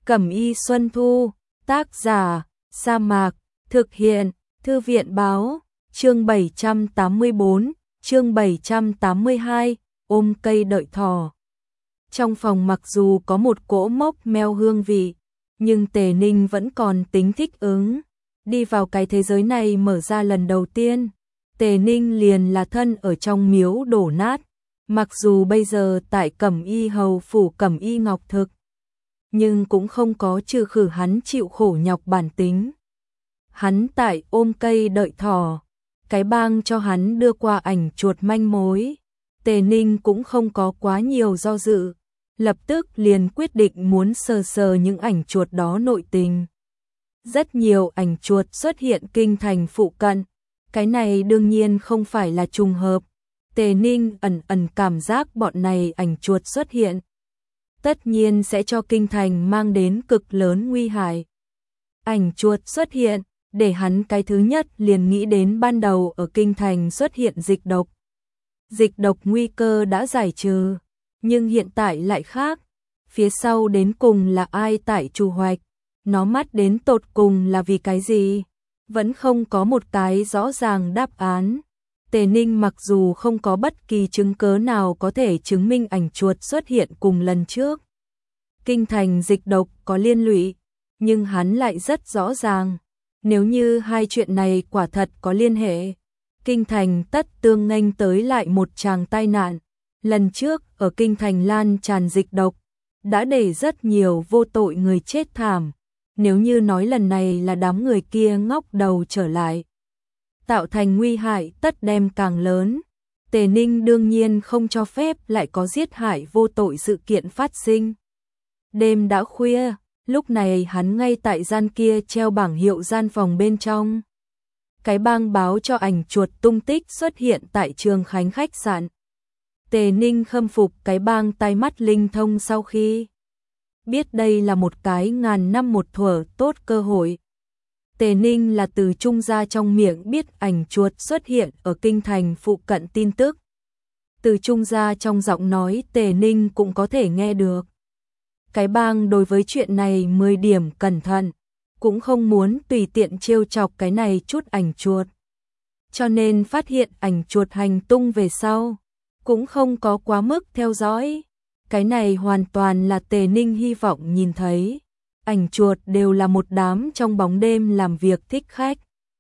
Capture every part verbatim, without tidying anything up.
Cẩm y Xuân Thu, tác giả, Sa Mạc, thực hiện, Thư viện Báo, chương bảy trăm tám mươi bốn, chương bảy trăm tám mươi hai, ôm cây đợi thỏ. Trong phòng mặc dù có một cỗ mốc meo hương vị, nhưng Tề Ninh vẫn còn tính thích ứng. Đi vào cái thế giới này mở ra lần đầu tiên, Tề Ninh liền là thân ở trong miếu đổ nát. Mặc dù bây giờ tại Cẩm y hầu phủ Cẩm y ngọc thực, nhưng cũng không có trừ khử hắn chịu khổ nhọc bản tính. Hắn tại ôm cây đợi thỏ, cái bang cho hắn đưa qua ảnh chuột manh mối. Tề Ninh cũng không có quá nhiều do dự, lập tức liền quyết định muốn sờ sờ những ảnh chuột đó nội tình. Rất nhiều ảnh chuột xuất hiện kinh thành phụ cận, cái này đương nhiên không phải là trùng hợp. Tề Ninh ẩn ẩn cảm giác bọn này ảnh chuột xuất hiện, tất nhiên sẽ cho kinh thành mang đến cực lớn nguy hại. Ảnh chuột xuất hiện, để hắn cái thứ nhất liền nghĩ đến ban đầu ở kinh thành xuất hiện dịch độc. Dịch độc nguy cơ đã giải trừ, nhưng hiện tại lại khác. Phía sau đến cùng là ai tại trù hoạch, nó mắt đến tột cùng là vì cái gì, vẫn không có một cái rõ ràng đáp án. Tề Ninh mặc dù không có bất kỳ chứng cớ nào có thể chứng minh ảnh chuột xuất hiện cùng lần trước kinh thành dịch độc có liên lụy, nhưng hắn lại rất rõ ràng, nếu như hai chuyện này quả thật có liên hệ, kinh thành tất tương nghênh tới lại một tràng tai nạn. Lần trước ở kinh thành lan tràn dịch độc, đã để rất nhiều vô tội người chết thảm. Nếu như nói lần này là đám người kia ngóc đầu trở lại, tạo thành nguy hại tất đem càng lớn. Tề Ninh đương nhiên không cho phép lại có giết hại vô tội sự kiện phát sinh. Đêm đã khuya, lúc này hắn ngay tại gian kia treo bảng hiệu gian phòng bên trong. Cái bang báo cho ảnh chuột tung tích xuất hiện tại Trường Khánh khách sạn. Tề Ninh khâm phục cái bang tai mắt linh thông sau khi biết đây là một cái ngàn năm một thuở tốt cơ hội. Tề Ninh là từ Trung gia trong miệng biết ảnh chuột xuất hiện ở kinh thành phụ cận tin tức. Từ Trung gia trong giọng nói Tề Ninh cũng có thể nghe được. Cái bang đối với chuyện này mười điểm cẩn thận, cũng không muốn tùy tiện trêu chọc cái này chút ảnh chuột. Cho nên phát hiện ảnh chuột hành tung về sau, cũng không có quá mức theo dõi. Cái này hoàn toàn là Tề Ninh hy vọng nhìn thấy. Ảnh chuột đều là một đám trong bóng đêm làm việc thích khách.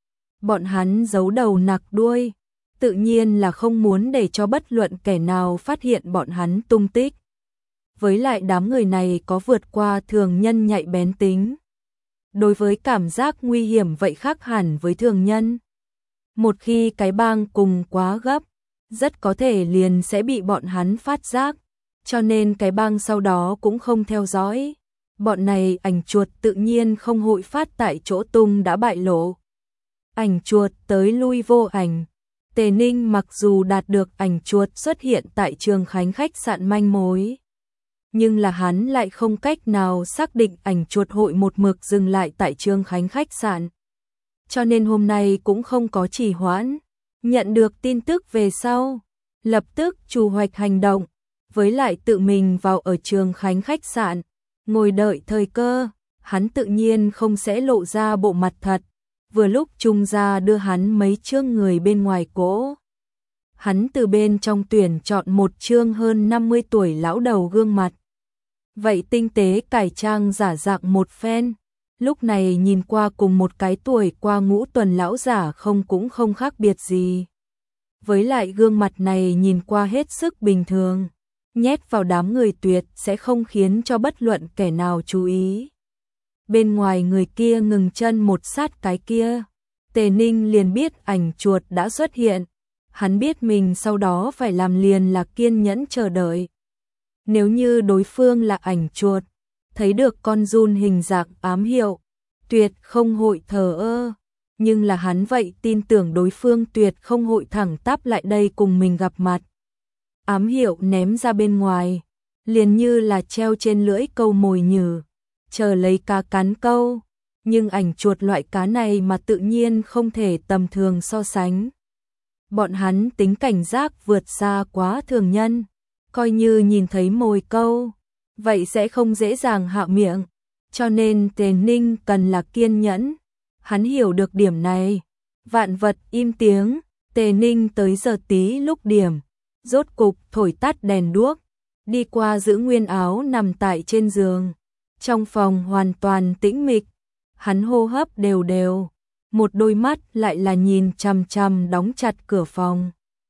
Bọn hắn giấu đầu nặc đuôi, tự nhiên là không muốn để cho bất luận kẻ nào phát hiện bọn hắn tung tích. Với lại đám người này có vượt qua thường nhân nhạy bén tính. Đối với cảm giác nguy hiểm vậy khác hẳn với thường nhân. Một khi cái bang cùng quá gấp, rất có thể liền sẽ bị bọn hắn phát giác. Cho nên cái bang sau đó cũng không theo dõi. Bọn này ảnh chuột tự nhiên không hội phát tại chỗ tung đã bại lộ. Ảnh chuột tới lui vô ảnh. Tề Ninh mặc dù đạt được ảnh chuột xuất hiện tại Trường Khánh khách sạn manh mối, nhưng là hắn lại không cách nào xác định ảnh chuột hội một mực dừng lại tại Trường Khánh khách sạn. Cho nên hôm nay cũng không có trì hoãn. Nhận được tin tức về sau, lập tức chủ hoạch hành động, với lại tự mình vào ở Trường Khánh khách sạn, ngồi đợi thời cơ. Hắn tự nhiên không sẽ lộ ra bộ mặt thật. Vừa lúc Trung gia đưa hắn mấy chương người bên ngoài cỗ, hắn từ bên trong tuyển chọn một chương hơn năm mươi tuổi lão đầu gương mặt. Vậy tinh tế cải trang giả dạng một phen, lúc này nhìn qua cùng một cái tuổi qua ngũ tuần lão giả không cũng không khác biệt gì. Với lại gương mặt này nhìn qua hết sức bình thường, nhét vào đám người tuyệt sẽ không khiến cho bất luận kẻ nào chú ý. Bên ngoài người kia ngừng chân một sát cái kia, Tề Ninh liền biết ảnh chuột đã xuất hiện. Hắn biết mình sau đó phải làm liền là kiên nhẫn chờ đợi. Nếu như đối phương là ảnh chuột, thấy được con giun hình dạng ám hiệu, tuyệt không hội thờ ơ. Nhưng là hắn vậy tin tưởng đối phương tuyệt không hội thẳng tắp lại đây cùng mình gặp mặt. Ám hiệu ném ra bên ngoài, liền như là treo trên lưỡi câu mồi nhử, chờ lấy cá cắn câu. Nhưng ảnh chuột loại cá này mà tự nhiên không thể tầm thường so sánh. Bọn hắn tính cảnh giác vượt xa quá thường nhân, coi như nhìn thấy mồi câu, vậy sẽ không dễ dàng hạ miệng. Cho nên Tề Ninh cần là kiên nhẫn. Hắn hiểu được điểm này. Vạn vật im tiếng, Tề Ninh tới giờ tí lúc điểm, rốt cục thổi tắt đèn đuốc, đi qua giữ nguyên áo nằm tại trên giường. Trong phòng hoàn toàn tĩnh mịch, hắn hô hấp đều đều, một đôi mắt lại là nhìn chằm chằm đóng chặt cửa phòng.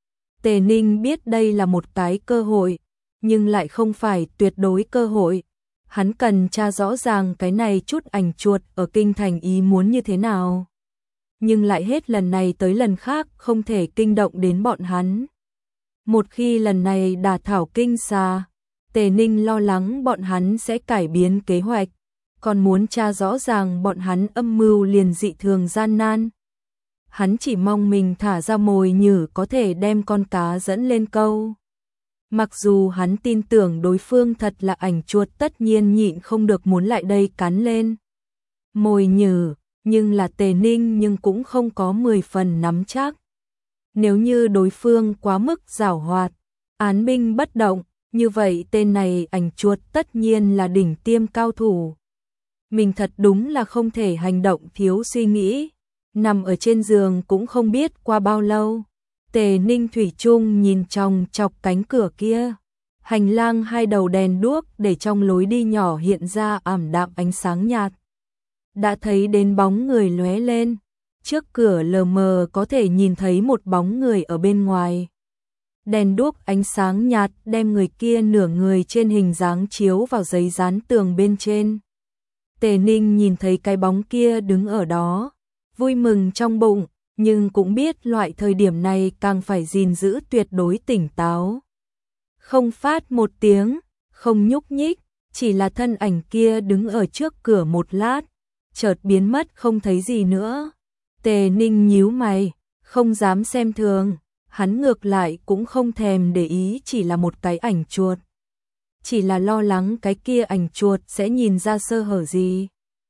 Tề Ninh biết đây là một cái cơ hội, nhưng lại không phải tuyệt đối cơ hội. Hắn cần tra rõ ràng cái này chút ảnh chuột ở kinh thành ý muốn như thế nào. Nhưng lại hết lần này tới lần khác không thể kinh động đến bọn hắn. Một khi lần này đả thảo kinh xa, Tề Ninh lo lắng bọn hắn sẽ cải biến kế hoạch, còn muốn tra rõ ràng bọn hắn âm mưu liền dị thường gian nan. Hắn chỉ mong mình thả ra mồi nhử có thể đem con cá dẫn lên câu. Mặc dù hắn tin tưởng đối phương thật là ảnh chuột, tất nhiên nhịn không được muốn lại đây cắn lên mồi nhử, nhưng là Tề Ninh nhưng cũng không có mười phần nắm chắc. Nếu như đối phương quá mức giảo hoạt, án binh bất động, như vậy tên này ảnh chuột tất nhiên là đỉnh tiêm cao thủ. Mình thật đúng là không thể hành động thiếu suy nghĩ. Nằm ở trên giường cũng không biết qua bao lâu, Tề Ninh thủy chung nhìn trong chọc cánh cửa kia. Hành lang hai đầu đèn đuốc để trong lối đi nhỏ hiện ra ảm đạm ánh sáng nhạt. Đã thấy đến bóng người lóe lên, trước cửa lờ mờ có thể nhìn thấy một bóng người ở bên ngoài. Đèn đuốc ánh sáng nhạt đem người kia nửa người trên hình dáng chiếu vào giấy dán tường bên trên. Tề Ninh nhìn thấy cái bóng kia đứng ở đó, vui mừng trong bụng, nhưng cũng biết loại thời điểm này càng phải gìn giữ tuyệt đối tỉnh táo. Không phát một tiếng, không nhúc nhích, chỉ là thân ảnh kia đứng ở trước cửa một lát, chợt biến mất không thấy gì nữa. Tề Ninh nhíu mày, không dám xem thường, hắn ngược lại cũng không thèm để ý, chỉ là một cái ảnh chuột. Chỉ là lo lắng cái kia ảnh chuột sẽ nhìn ra sơ hở gì.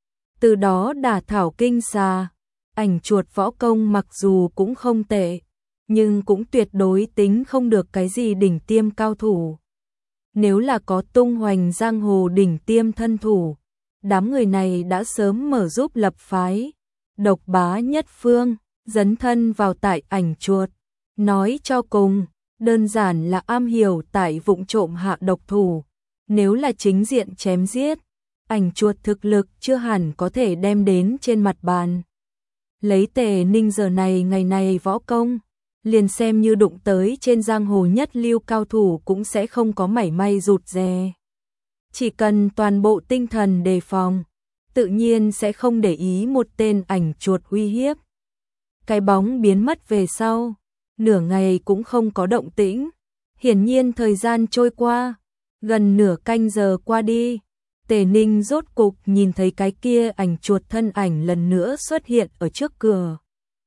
Từ đó đả thảo kinh xa, ảnh chuột võ công mặc dù cũng không tệ, nhưng cũng tuyệt đối tính không được cái gì đỉnh tiêm cao thủ. Nếu là có tung hoành giang hồ đỉnh tiêm thân thủ, đám người này đã sớm mở giúp lập phái, độc bá nhất phương, dấn thân vào tại ảnh chuột. Nói cho cùng, đơn giản là am hiểu tại vụng trộm hạ độc thủ. Nếu là chính diện chém giết, ảnh chuột thực lực chưa hẳn có thể đem đến trên mặt bàn. Lấy Tề Ninh giờ này ngày này võ công, liền xem như đụng tới trên giang hồ nhất lưu cao thủ cũng sẽ không có mảy may rụt rè. Chỉ cần toàn bộ tinh thần đề phòng, tự nhiên sẽ không để ý một tên ảnh chuột uy hiếp. Cái bóng biến mất về sau, nửa ngày cũng không có động tĩnh. Hiển nhiên thời gian trôi qua, gần nửa canh giờ qua đi, Tề Ninh rốt cục nhìn thấy cái kia ảnh chuột thân ảnh lần nữa xuất hiện ở trước cửa.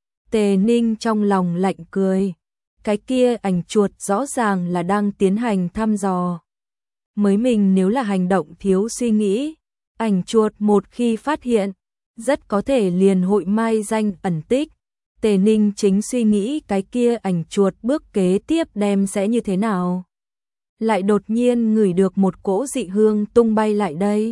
Tề Ninh trong lòng lạnh cười, cái kia ảnh chuột rõ ràng là đang tiến hành thăm dò. Mới mình nếu là hành động thiếu suy nghĩ, ảnh chuột một khi phát hiện, rất có thể liền hội mai danh ẩn tích. Tề Ninh chính suy nghĩ cái kia ảnh chuột bước kế tiếp đem sẽ như thế nào. Lại đột nhiên ngửi được một cỗ dị hương tung bay lại đây.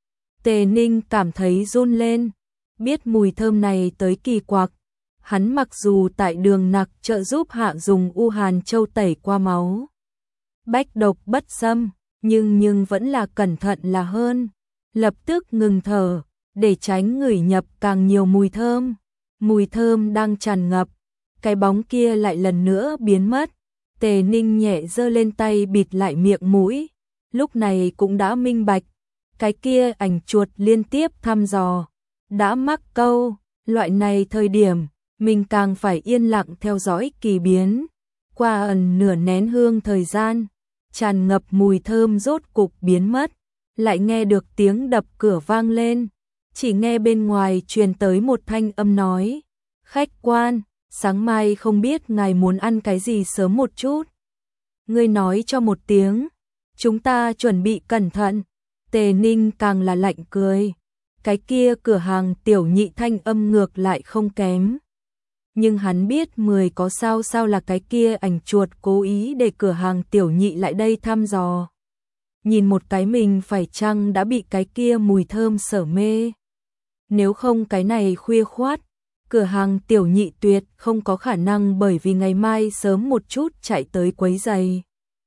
Tề Ninh cảm thấy run lên, biết mùi thơm này tới kỳ quặc. Hắn mặc dù tại đường nặc trợ giúp hạ dùng u hàn châu tẩy qua máu, bách độc bất xâm, nhưng nhưng vẫn là cẩn thận là hơn. Lập tức ngừng thở, để tránh ngửi nhập càng nhiều mùi thơm. Mùi thơm đang tràn ngập, cái bóng kia lại lần nữa biến mất. Tề Ninh nhẹ giơ lên tay bịt lại miệng mũi, lúc này cũng đã minh bạch, cái kia ảnh chuột liên tiếp thăm dò, đã mắc câu, loại này thời điểm, mình càng phải yên lặng theo dõi kỳ biến. Qua ẩn nửa nén hương thời gian, tràn ngập mùi thơm rốt cục biến mất, lại nghe được tiếng đập cửa vang lên, chỉ nghe bên ngoài truyền tới một thanh âm nói, khách quan, sáng mai không biết ngài muốn ăn cái gì sớm một chút. Ngươi nói cho một tiếng, chúng ta chuẩn bị cẩn thận. Tề Ninh càng là lạnh cười, cái kia cửa hàng tiểu nhị thanh âm ngược lại không kém. Nhưng hắn biết mười có sao sao là cái kia ảnh chuột cố ý để cửa hàng tiểu nhị lại đây thăm dò. nhìn một cái mình phải chăng đã bị cái kia mùi thơm sở mê. Nếu không cái này khuya khoát, cửa hàng Tiểu Nhị tuyệt không có khả năng bởi vì ngày mai sớm một chút chạy tới quấy giày.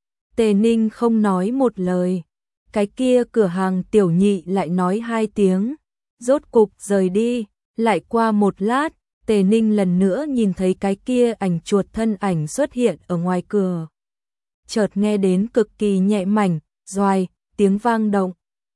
Tề Ninh không nói một lời, cái kia cửa hàng Tiểu Nhị lại nói hai tiếng, rốt cục rời đi. Lại qua một lát, Tề Ninh lần nữa nhìn thấy cái kia ảnh chuột thân ảnh xuất hiện ở ngoài cửa. Chợt nghe đến cực kỳ nhẹ mảnh, doài, tiếng vang động.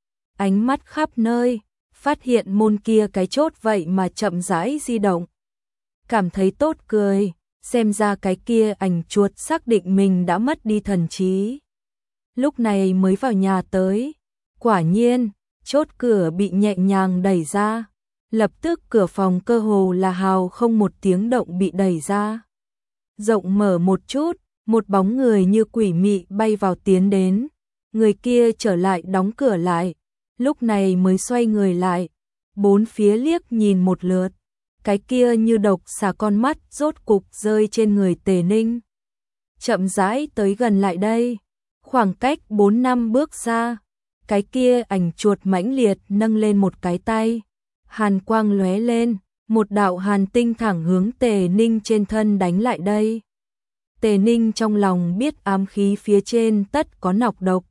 Ánh mắt khắp nơi, phát hiện môn kia cái chốt vậy mà chậm rãi di động. Cảm thấy tốt cười, xem ra cái kia ảnh chuột xác định mình đã mất đi thần trí. Lúc này mới vào nhà tới, quả nhiên, chốt cửa bị nhẹ nhàng đẩy ra. Lập tức cửa phòng cơ hồ là hào không một tiếng động bị đẩy ra. Rộng mở một chút, một bóng người như quỷ mị bay vào tiến đến. Người kia trở lại đóng cửa lại, lúc này mới xoay người lại. Bốn phía liếc nhìn một lượt, cái kia như độc xà con mắt rốt cục rơi trên người Tề Ninh. Chậm rãi tới gần lại đây, khoảng cách bốn năm bước xa, cái kia ảnh chuột mãnh liệt nâng lên một cái tay. Hàn quang lóe lên, một đạo hàn tinh thẳng hướng Tề Ninh trên thân đánh lại đây. Tề Ninh trong lòng biết ám khí phía trên tất có nọc độc.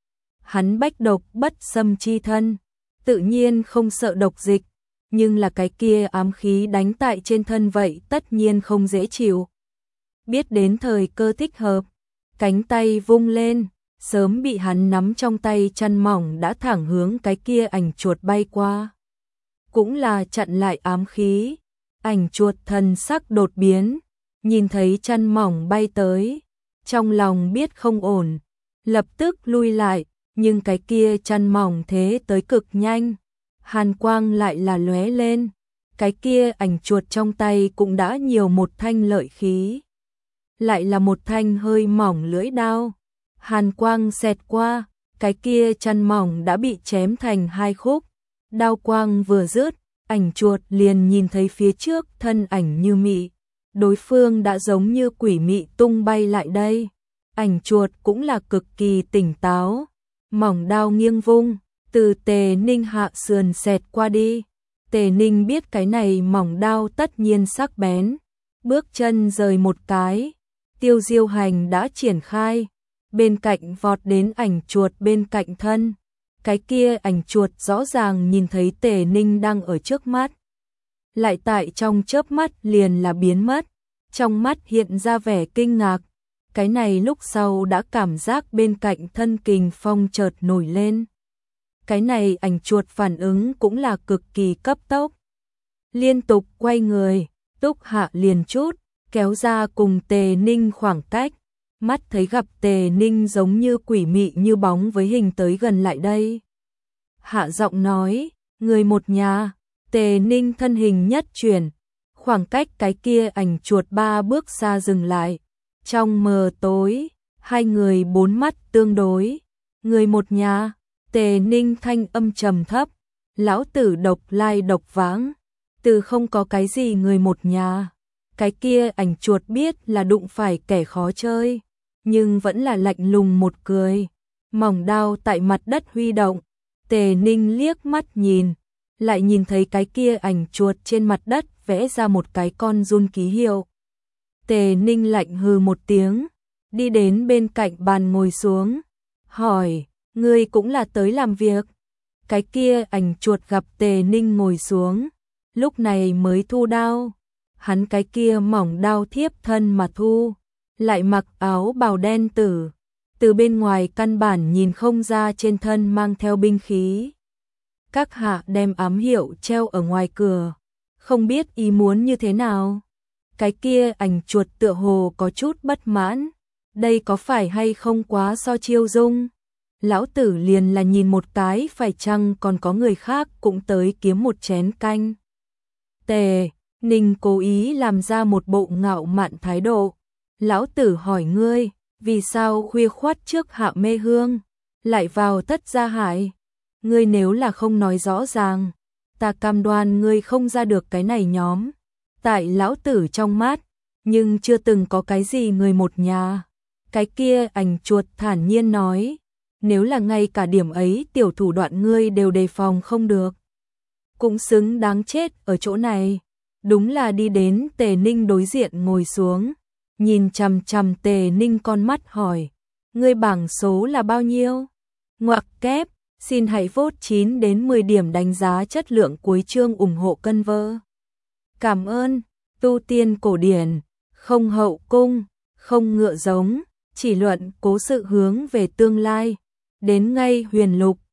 Hắn bách độc bất xâm chi thân, tự nhiên không sợ độc dịch, nhưng là cái kia ám khí đánh tại trên thân vậy tất nhiên không dễ chịu. Biết đến thời cơ thích hợp, cánh tay vung lên, sớm bị hắn nắm trong tay chăn mỏng đã thẳng hướng cái kia ảnh chuột bay qua. Cũng là chặn lại ám khí, ảnh chuột thần sắc đột biến, nhìn thấy chăn mỏng bay tới, trong lòng biết không ổn, lập tức lui lại, nhưng cái kia chăn mỏng thế tới cực nhanh, hàn quang lại là lóe lên, cái kia ảnh chuột trong tay cũng đã nhiều một thanh lợi khí, lại là một thanh hơi mỏng lưỡi đao, hàn quang xẹt qua, cái kia chăn mỏng đã bị chém thành hai khúc. Đao quang vừa dứt, ảnh chuột liền nhìn thấy phía trước thân ảnh như mị, đối phương đã giống như quỷ mị tung bay lại đây. Ảnh chuột cũng là cực kỳ tỉnh táo, mỏng đao nghiêng vung, từ Tề Ninh hạ sườn xẹt qua đi. Tề Ninh biết cái này mỏng đao tất nhiên sắc bén, bước chân rời một cái, tiêu diêu hành đã triển khai, bên cạnh vọt đến ảnh chuột bên cạnh thân. Cái kia ảnh chuột rõ ràng nhìn thấy Tề Ninh đang ở trước mắt. Lại tại trong chớp mắt liền là biến mất, trong mắt hiện ra vẻ kinh ngạc. Cái này lúc sau đã cảm giác bên cạnh thân kình phong chợt nổi lên. Cái này ảnh chuột phản ứng cũng là cực kỳ cấp tốc. Liên tục quay người, túc hạ liền chút, kéo ra cùng Tề Ninh khoảng cách. Mắt thấy gặp Tề Ninh giống như quỷ mị như bóng với hình tới gần lại đây. Hạ giọng nói, người một nhà, Tề Ninh thân hình nhất chuyển, khoảng cách cái kia ảnh chuột ba bước xa dừng lại. Trong mờ tối, hai người bốn mắt tương đối, người một nhà, Tề Ninh thanh âm trầm thấp, lão tử độc lai độc vãng, từ không có cái gì người một nhà. Cái kia ảnh chuột biết là đụng phải kẻ khó chơi, nhưng vẫn là lạnh lùng một cười, mỏng đao tại mặt đất huy động. Tề Ninh liếc mắt nhìn, lại nhìn thấy cái kia ảnh chuột trên mặt đất vẽ ra một cái con giun ký hiệu. Tề Ninh lạnh hừ một tiếng, đi đến bên cạnh bàn ngồi xuống, hỏi, ngươi cũng là tới làm việc. Cái kia ảnh chuột gặp Tề Ninh ngồi xuống, lúc này mới thu đao, hắn cái kia mỏng đao thiếp thân mà thu, lại mặc áo bào đen tử. Từ bên ngoài căn bản nhìn không ra trên thân mang theo binh khí. Các hạ đem ám hiệu treo ở ngoài cửa, không biết ý muốn như thế nào. Cái kia ảnh chuột tựa hồ có chút bất mãn, đây có phải hay không quá so chiêu dung. Lão tử liền là nhìn một cái phải chăng còn có người khác cũng tới kiếm một chén canh. Tề Ninh cố ý làm ra một bộ ngạo mạn thái độ. Lão tử hỏi ngươi, vì sao khuya khoắt trước Hạ Mê Hương, lại vào Tất Gia Hải? Ngươi nếu là không nói rõ ràng, ta cam đoan ngươi không ra được cái này nhóm. Tại lão tử trong mắt, nhưng chưa từng có cái gì người một nhà. Cái kia ảnh chuột thản nhiên nói, nếu là ngay cả điểm ấy tiểu thủ đoạn ngươi đều đề phòng không được. Cũng xứng đáng chết ở chỗ này. Đúng là đi đến Tề Ninh đối diện ngồi xuống, nhìn chằm chằm Tề Ninh con mắt hỏi, ngươi bảng số là bao nhiêu? Ngoặc kép, xin hãy vote chín đến mười điểm đánh giá chất lượng cuối chương ủng hộ cân vơ. Cảm ơn, tu tiên cổ điển, không hậu cung, không ngựa giống, chỉ luận cố sự hướng về tương lai, đến ngay huyền lục,